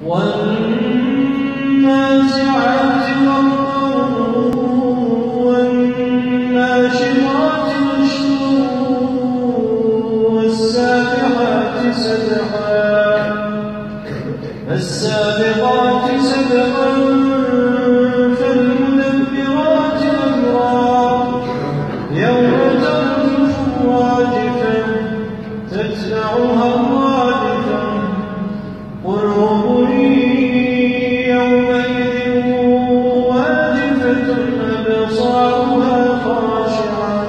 والنازعات غرقا والناشرات نشرا والسابحات سبحا فالسابقات سبقا فالمدبرات أمرا يوم ترجف الراجفة تتبعها الرادفة قلوب يومئذ واجفة أبصارها خاشعة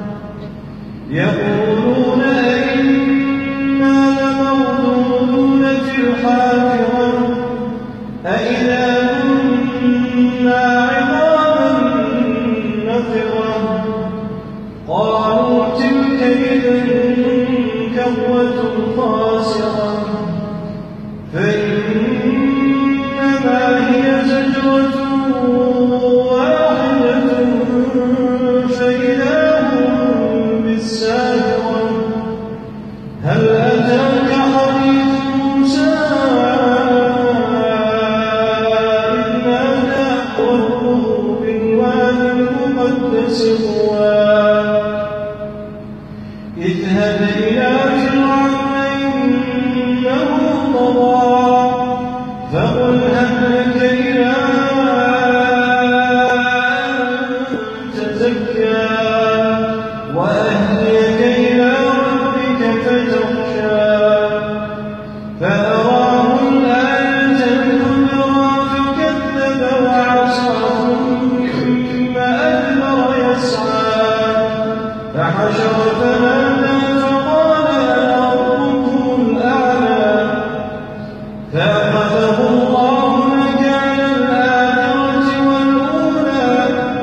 يقولون أئنا لمردودون في الحافرة أئذا كنا عظاما نخرة قالوا تلك إذا كرة خاسرة فإنما هي زجرة واحدة فإذا هم بالساهرة هل أتاك حديث موسى إذ نادى ربه بالوادي المقدس طوى اذهب إلى فرعون إنه طغى فقل هل لك إلى أن تزكى وأهديك إلى ربك فتخشى فأراه الآية الكبرى فكذب وعصى ثم أدبر يسعى فحشر فنادى فقال أنا ربكم الأعلى فأخذه الله مكان الآخرة والأولى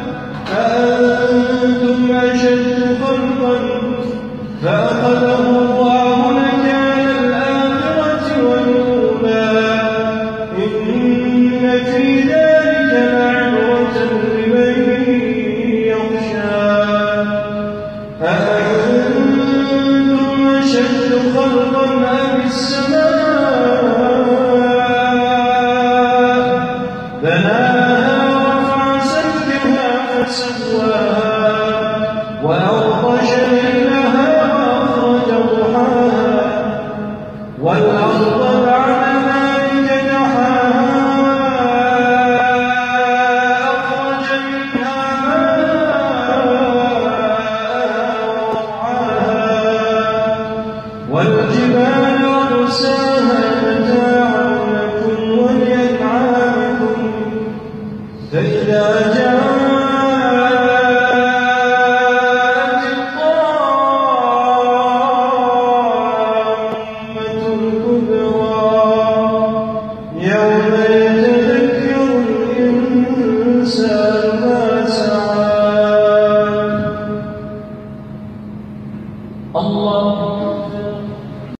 فأنتم أشد خلقا فأخذه الله مكان الآخرة والأولى إن في ذلك لعبرة لمن يخشى أأنتم أشد خلقا أم السماء بناها رفع سمكها فسواها وأغطش ليلها وأخرج ضحاها والأرض